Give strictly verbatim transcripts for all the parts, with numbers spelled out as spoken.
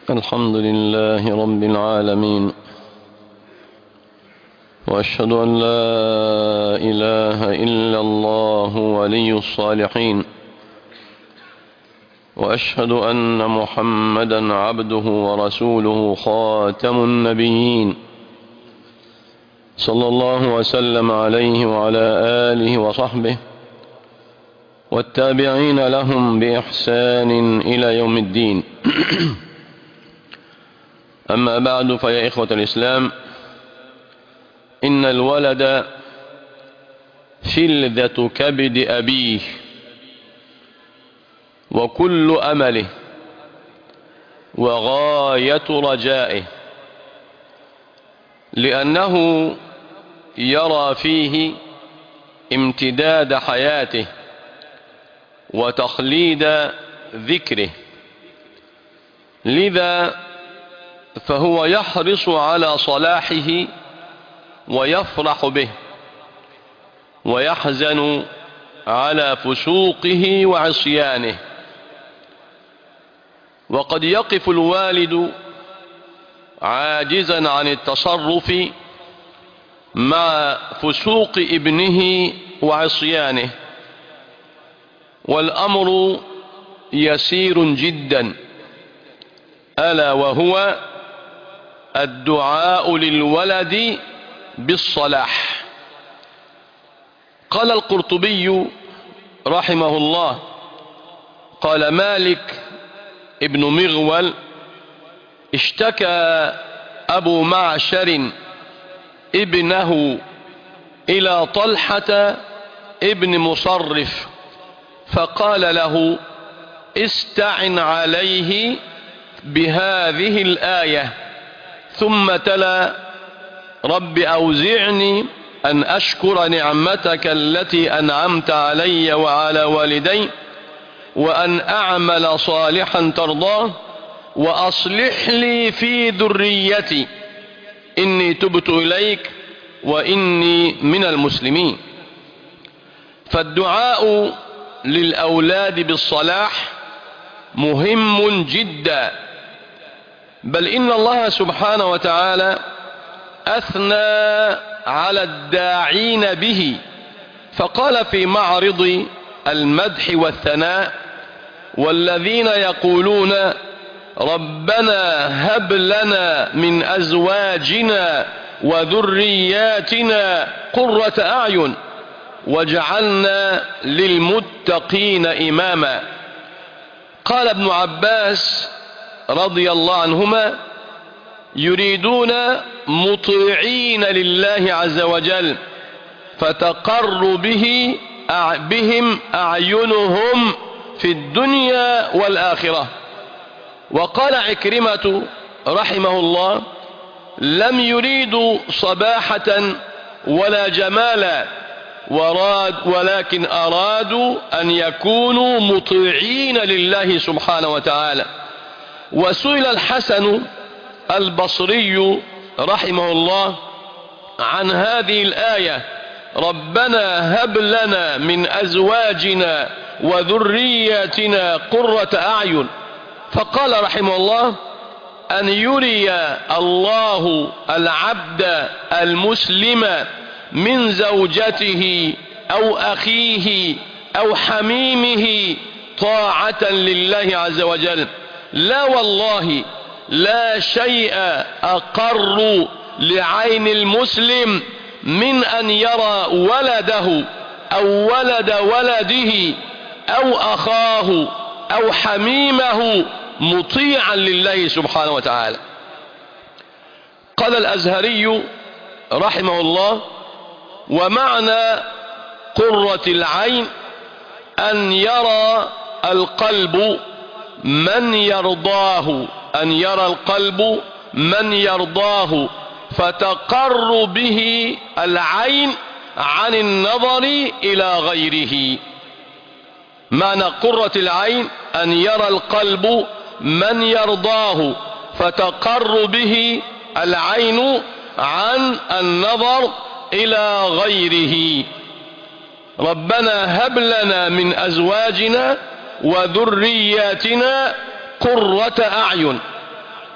الحمد لله رب العالمين، وأشهد أن لا إله إلا الله ولي الصالحين، وأشهد أن محمدا عبده ورسوله خاتم النبيين، صلى الله وسلم عليه وعلى آله وصحبه والتابعين لهم بإحسان إلى يوم الدين. أما بعد، فيا إخوة الإسلام، إن الولد فلذة كبد أبيه وكل أمله وغاية رجائه، لأنه يرى فيه امتداد حياته وتخليد ذكره، لذا فهو يحرص على صلاحه ويفرح به، ويحزن على فسوقه وعصيانه. وقد يقف الوالد عاجزا عن التصرف مع فسوق ابنه وعصيانه، والأمر يسير جدا، ألا وهو الدعاء للولد بالصلاح. قال القرطبي رحمه الله، قال مالك ابن مغول: اشتكى أبو معشر ابنه إلى طلحة ابن مصرف، فقال له: استعن عليه بهذه الآية، ثم تلا: رب أوزعني أن أشكر نعمتك التي أنعمت علي وعلى والدي، وأن أعمل صالحا ترضاه، وأصلح لي في ذريتي، إني تبت إليك وإني من المسلمين. فالدعاء للأولاد بالصلاح مهم جدا، بل إن الله سبحانه وتعالى أثنى على الداعين به، فقال في معرض المدح والثناء: والذين يقولون ربنا هب لنا من أزواجنا وذرياتنا قرة أعين واجعلنا للمتقين إماما. قال ابن عباس رضي الله عنهما: يريدون مطيعين لله عز وجل فتقر به بهم أعينهم في الدنيا والآخرة. وقال عكرمة رحمه الله: لم يريدوا صباحة ولا جمالا، وراد ولكن أرادوا أن يكونوا مطيعين لله سبحانه وتعالى. وسئل الحسن البصري رحمه الله عن هذه الآية: ربنا هب لنا من أزواجنا وذرياتنا قرة أعين، فقال رحمه الله: أن يري الله العبد المسلم من زوجته أو أخيه أو حميمه طاعة لله عز وجل. لا والله، لا شيء أقر لعين المسلم من أن يرى ولده أو ولد ولده أو أخاه أو حميمه مطيعا لله سبحانه وتعالى. قال الأزهري رحمه الله: ومعنى قرة العين أن يرى القلب من يرضاه، أن يرى القلب من يرضاه فتقر به العين عن النظر إلى غيره. معنى قرة العين أن يرى القلب من يرضاه فتقر به العين عن النظر إلى غيره. ربنا هب لنا من أزواجنا وذرياتنا قرة أعين.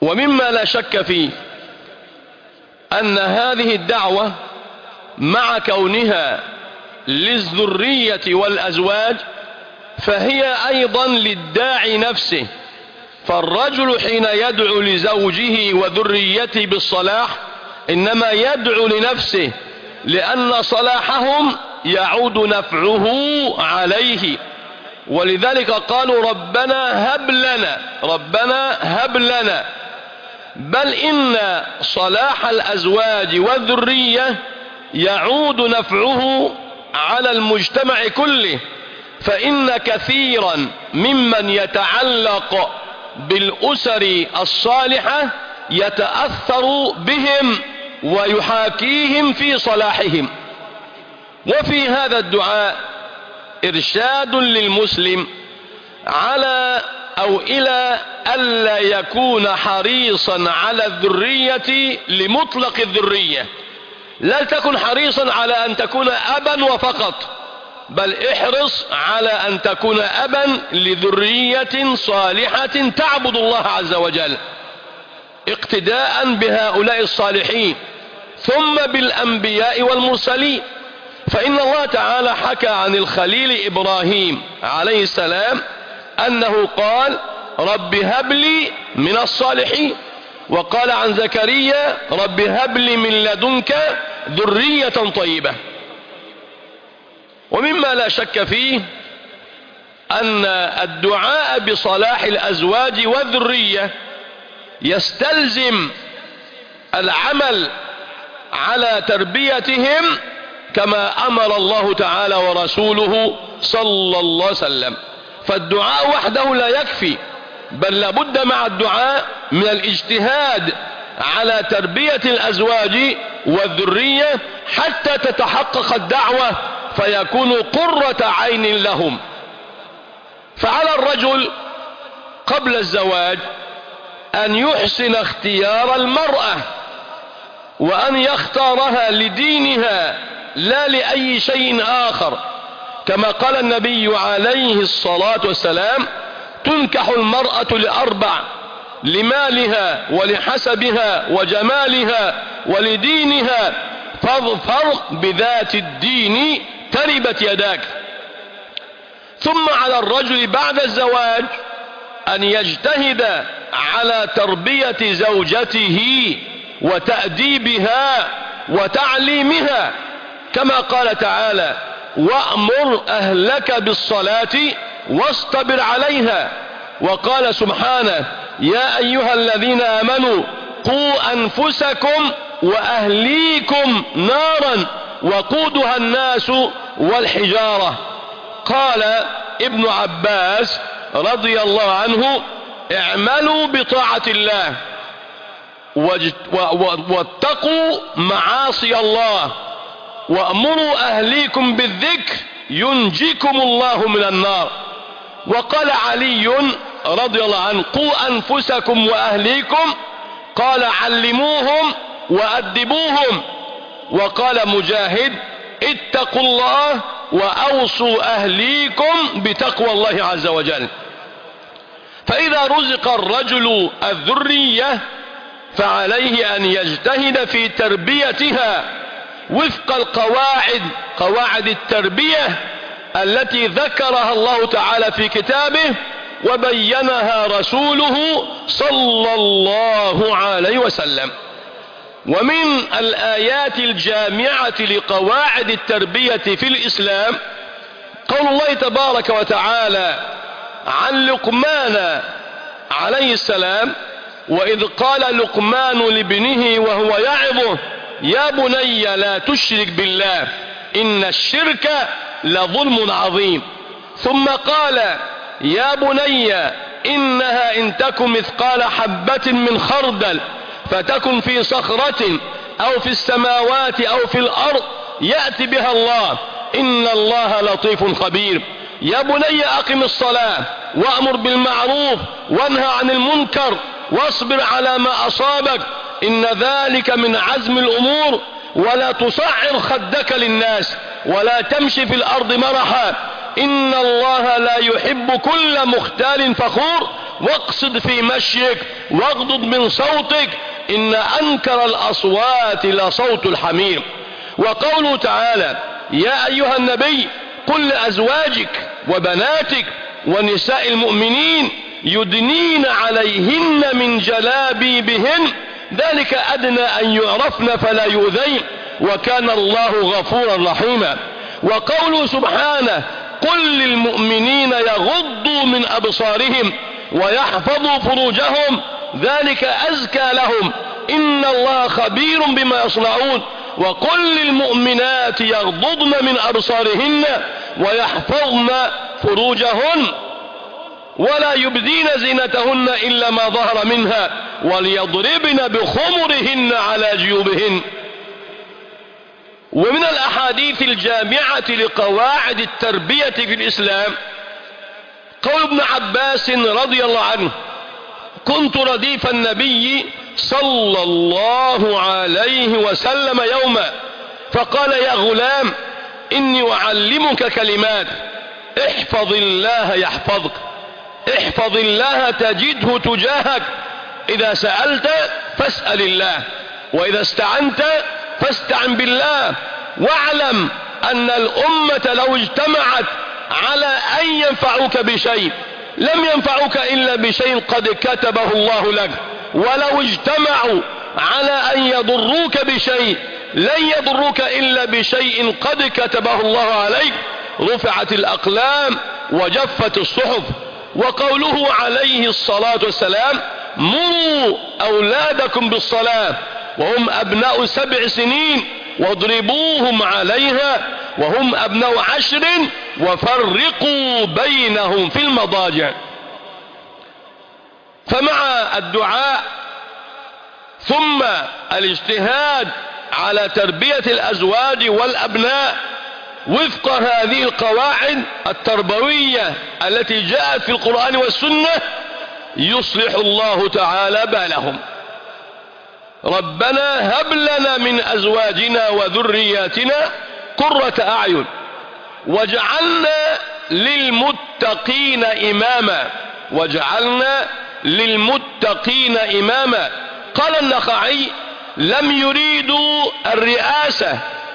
ومما لا شك فيه أن هذه الدعوة مع كونها للذرية والأزواج فهي أيضا للداعي نفسه. فالرجل حين يدعو لزوجه وذريته بالصلاح إنما يدعو لنفسه، لأن صلاحهم يعود نفعه عليه. ولذلك قالوا ربنا هب لنا ربنا هب لنا. بل إن صلاح الأزواج والذرية يعود نفعه على المجتمع كله، فإن كثيرا ممن يتعلق بالأسر الصالحة يتأثر بهم ويحاكيهم في صلاحهم. وفي هذا الدعاء إرشاد للمسلم على أو إلى ألا يكون حريصا على الذرية لمطلق الذرية. لا تكن حريصا على أن تكون أبا وفقط، بل احرص على أن تكون أبا لذرية صالحة تعبد الله عز وجل اقتداء بهؤلاء الصالحين، ثم بالأنبياء والمرسلين. فإن الله تعالى حكى عن الخليل إبراهيم عليه السلام أنه قال رب هب لي من الصالحين، وقال عن زكريا رب هب لي من لدنك ذرية طيبة. ومما لا شك فيه أن الدعاء بصلاح الأزواج والذرية يستلزم العمل على تربيتهم كما أمر الله تعالى ورسوله صلى الله عليه وسلم. فالدعاء وحده لا يكفي، بل لابد مع الدعاء من الاجتهاد على تربية الأزواج والذرية حتى تتحقق الدعوة فيكونوا قرة عين لهم. فعلى الرجل قبل الزواج أن يحسن اختيار المرأة، وأن يختارها لدينها لا لأي شيء آخر، كما قال النبي عليه الصلاة والسلام تنكح المرأة لأربع: لمالها ولحسبها وجمالها ولدينها، فاظفر بذات الدين تربت يداك. ثم على الرجل بعد الزواج أن يجتهد على تربية زوجته وتأديبها وتعليمها، كما قال تعالى وأمر أهلك بالصلاة واصطبر عليها. وقال سبحانه يا أيها الذين آمنوا قوا أنفسكم وأهليكم نارا وقودها الناس والحجارة. قال ابن عباس رضي الله عنه اعملوا بطاعة الله واتقوا معاصي الله وأمروا أهليكم بالذكر ينجيكم الله من النار. وقال علي رضي الله عنه قوا أنفسكم وأهليكم، قال علموهم وأدبوهم. وقال مجاهد اتقوا الله وأوصوا أهليكم بتقوى الله عز وجل. فإذا رزق الرجل الذرية فعليه أن يجتهد في تربيتها وفق القواعد قواعد التربية التي ذكرها الله تعالى في كتابه وبينها رسوله صلى الله عليه وسلم. ومن الآيات الجامعة لقواعد التربية في الإسلام قول الله تبارك وتعالى عن لقمان عليه السلام وإذ قال لقمان لابنه وهو يعظه يا بني لا تشرك بالله إن الشرك لظلم عظيم. ثم قال يا بني إنها إن تك مثقال حبة من خردل فتكن في صخرة أو في السماوات أو في الأرض يأتي بها الله إن الله لطيف خبير. يا بني أقم الصلاة وأمر بالمعروف وانهى عن المنكر واصبر على ما أصابك إن ذلك من عزم الأمور ولا تصعر خدك للناس ولا تمشي في الأرض مرحا إن الله لا يحب كل مختال فخور واقصد في مشيك واغضض من صوتك، إن أنكر الأصوات لصوت الحمير. وقوله تعالى: يا أيها النبي قل لأزواجك وبناتك ونساء المؤمنين يدنين عليهن من جلابيبهن ذلك أدنى أن يعرفن فلا يؤذين وكان الله غفورا رحيما. وقوله سبحانه: قل للمؤمنين يغضوا من أبصارهم ويحفظوا فروجهم ذلك أزكى لهم إن الله خبير بما يصنعون. وقل للمؤمنات يغضضن من أبصارهن ويحفظن فروجهن ولا يبدين زينتهن إلا ما ظهر منها وليضربن بخمرهن على جيوبهن. ومن الأحاديث الجامعة لقواعد التربية في الإسلام قول ابن عباس رضي الله عنه: كنت رديف النبي صلى الله عليه وسلم يوما فقال: يا غلام إني أعلمك كلمات احفظ الله يحفظك، احفظ الله تجده تجاهك، إذا سألت فاسأل الله، وإذا استعنت فاستعن بالله، واعلم أن الأمة لو اجتمعت على أن ينفعوك بشيء لم ينفعوك إلا بشيء قد كتبه الله لك، ولو اجتمعوا على أن يضروك بشيء لن يضروك إلا بشيء قد كتبه الله عليك. رفعت الأقلام وجفت الصحف. وقوله عليه الصلاة والسلام: مروا أولادكم بالصلاة وهم أبناء سبع سنين واضربوهم عليها وهم أبناء عشر وفرقوا بينهم في المضاجع. فمع الدعاء ثم الاجتهاد على تربية الأزواج والأبناء وفق هذه القواعد التربوية التي جاءت في القرآن والسنة يصلح الله تعالى بالهم. ربنا هب لنا من أزواجنا وذرياتنا قرة أعين واجعلنا للمتقين إماما واجعلنا للمتقين إماما. قال النخعي: لم يريدوا الرئاسة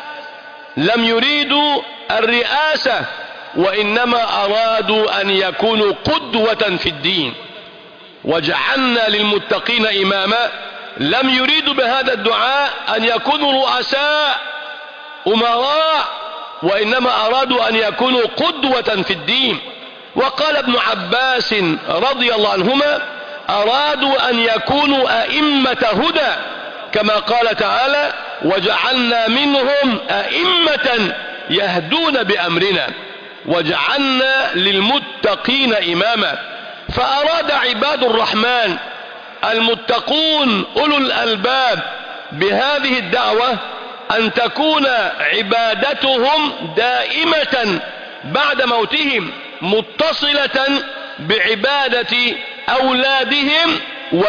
لم يريدوا الرئاسة وإنما أرادوا أن يكونوا قدوة في الدين. وجعلنا للمتقين إماما لم يريدوا بهذا الدعاء أن يكونوا رؤساء أمراء، وإنما أرادوا أن يكونوا قدوة في الدين. وقال ابن عباس رضي الله عنهما: أرادوا أن يكونوا أئمة هدى، كما قال تعالى: وجعلنا منهم أئمة يهدون بأمرنا وجعلنا للمتقين إماما. فأراد عباد الرحمن المتقون أولو الألباب بهذه الدعوة أن تكون عبادتهم دائمة بعد موتهم متصلة بعبادة أولادهم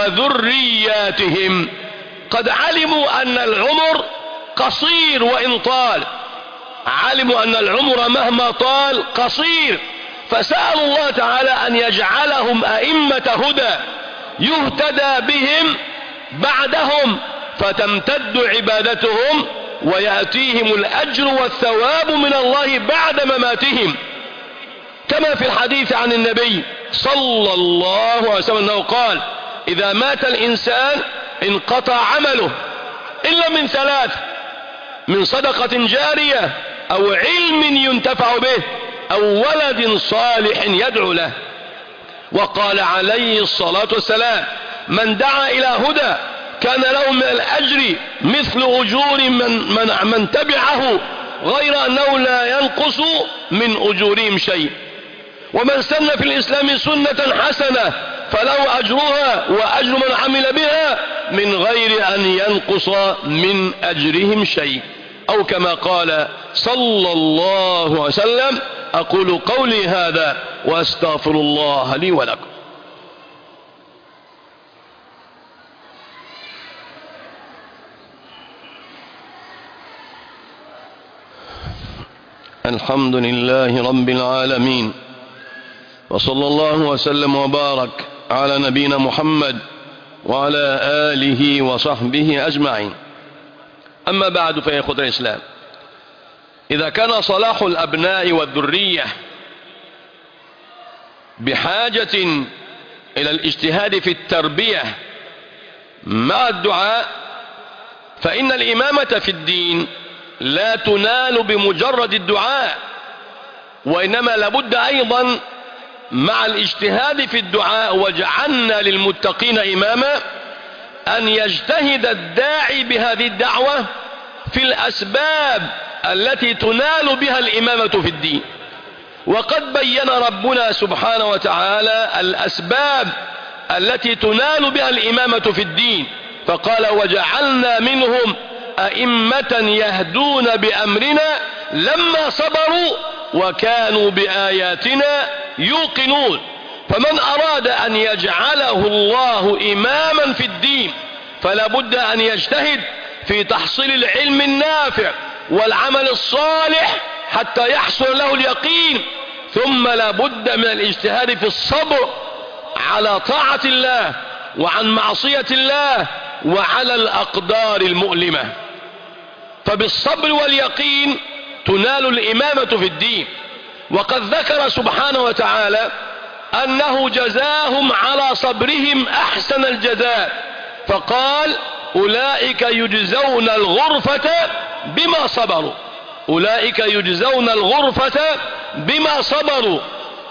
وذرياتهم. قد علموا أن العمر قصير وإن طال، علموا أن العمر مهما طال قصير، فسألوا الله تعالى أن يجعلهم أئمة هدى يهتدى بهم بعدهم فتمتد عبادتهم ويأتيهم الأجر والثواب من الله بعد مماتهم، كما في الحديث عن النبي صلى الله عليه وسلم أنه قال: إذا مات الإنسان انقطع عمله إلا من ثلاث: من صدقة جارية أو علم ينتفع به أو ولد صالح يدعو له. وقال عليه الصلاة والسلام: من دعا إلى هدى كان له من الأجر مثل أجور من, من, من تبعه غير أنه لا ينقص من أجورهم شيء. ومن سن في الإسلام سنة حسنة فله أجرها وأجر من عمل بها من غير أن ينقص من أجرهم شيء، أو كما قال صلى الله عليه وسلم: أقول قولي هذا وأستغفر الله لي ولكم. الحمد لله رب العالمين، وصلى الله وسلم وبارك على نبينا محمد وعلى آله وصحبه أجمعين. أما بعد، فيا إخوة الإسلام، إذا كان صلاح الأبناء والذرية بحاجة إلى الاجتهاد في التربية مع الدعاء، فإن الإمامة في الدين لا تنال بمجرد الدعاء، وإنما لابد أيضا مع الاجتهاد في الدعاء وجعلنا للمتقين إماما أن يجتهد الداعي بهذه الدعوة في الأسباب التي تنال بها الإمامة في الدين. وقد بين ربنا سبحانه وتعالى الأسباب التي تنال بها الإمامة في الدين، فقال: وجعلنا منهم أئمة يهدون بأمرنا لما صبروا وكانوا بآياتنا يوقنون. فمن أراد أن يجعله الله إماما في الدين فلا بد أن يجتهد في تحصيل العلم النافع والعمل الصالح حتى يحصل له اليقين، ثم لا بد من الاجتهاد في الصبر على طاعة الله وعن معصية الله وعلى الأقدار المؤلمة. فبالصبر واليقين تنال الإمامة في الدين. وقد ذكر سبحانه وتعالى أنه جزاهم على صبرهم أحسن الجزاء، فقال: أولئك يجزون الغرفة بما صبروا. أولئك يجزون الغرفة بما صبروا.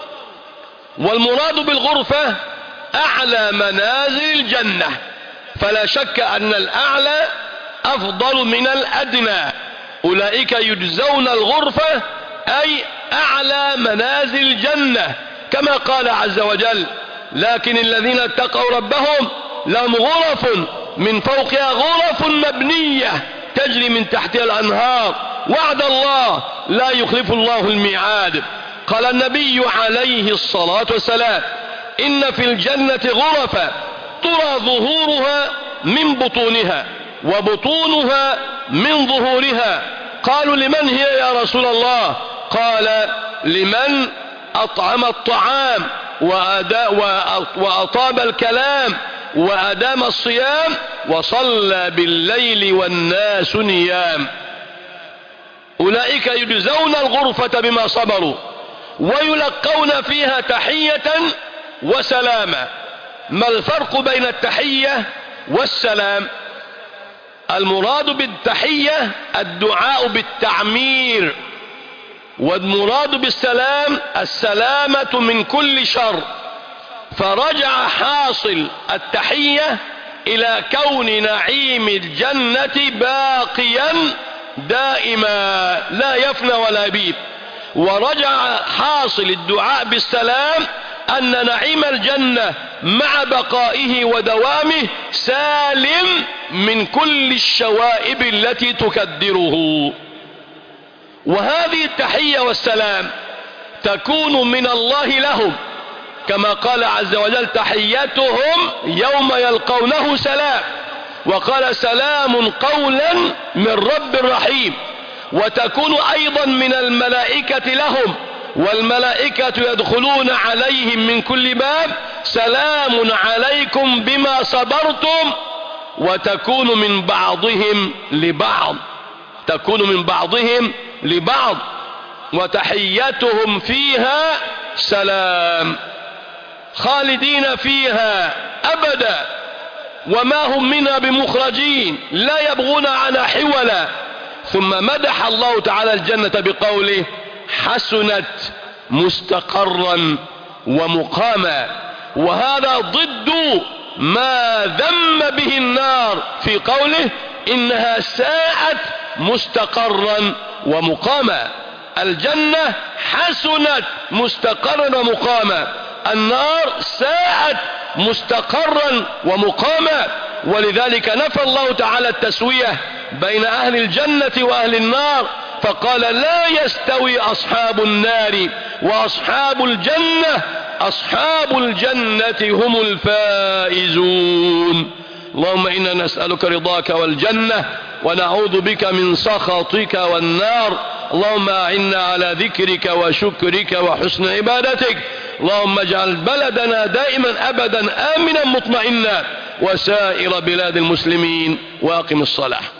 والمراد بالغرفة أعلى منازل الجنة، فلا شك أن الأعلى أفضل من الأدنى. أولئك يجزون الغرفة أي أعلى منازل الجنة، كما قال عز وجل: لكن الذين اتقوا ربهم لهم غرف من فوقها غرف مبنية تجري من تحتها الأنهار وعد الله لا يخلف الله الميعاد. قال النبي عليه الصلاة والسلام: إن في الجنة غرفا ترى ظهورها من بطونها وبطونها من ظهورها. قالوا: لمن هي يا رسول الله؟ قال: لمن أطعم الطعام وأطاب الكلام وأدام الصيام وصلى بالليل والناس نيام. أولئك يجزون الغرفة بما صبروا ويلقون فيها تحية وسلاما. ما الفرق بين التحية والسلام؟ المراد بالتحية الدعاء بالتعمير، والمراد بالسلام السلامة من كل شر. فرجع حاصل التحية إلى كون نعيم الجنة باقيا دائما لا يفنى ولا يبيد، ورجع حاصل الدعاء بالسلام أن نعيم الجنة مع بقائه ودوامه سالم من كل الشوائب التي تكدره. وهذه التحية والسلام تكون من الله لهم، كما قال عز وجل: تحيتهم يوم يلقونه سلام. وقال: سلام قولا من رب رحيم. وتكون أيضا من الملائكة لهم، والملائكة يدخلون عليهم من كل باب: سلام عليكم بما صبرتم. وتكون من بعضهم لبعض، تكون من بعضهم لبعض. وتحيتهم فيها سلام، خالدين فيها أبدا وما هم منها بمخرجين لا يبغون عنها حولا. ثم مدح الله تعالى الجنة بقوله: حسنت مستقرا ومقاما. وهذا ضد ما ذم به النار في قوله: إنها ساءت مستقرا ومقاما. الجنة حسنت مستقرا ومقاما، النار ساءت مستقرا ومقاما. ولذلك نفى الله تعالى التسوية بين أهل الجنة وأهل النار، فقال: لا يستوي أصحاب النار وأصحاب الجنة، أصحاب الجنة هم الفائزون. اللهم إنا نسألك رضاك والجنة ونعوذ بك من سخطك والنار. اللهم أعنا على ذكرك وشكرك وحسن عبادتك. اللهم اجعل بلدنا دائما أبدا آمنا مطمئنا وسائر بلاد المسلمين. وأقم الصلاة.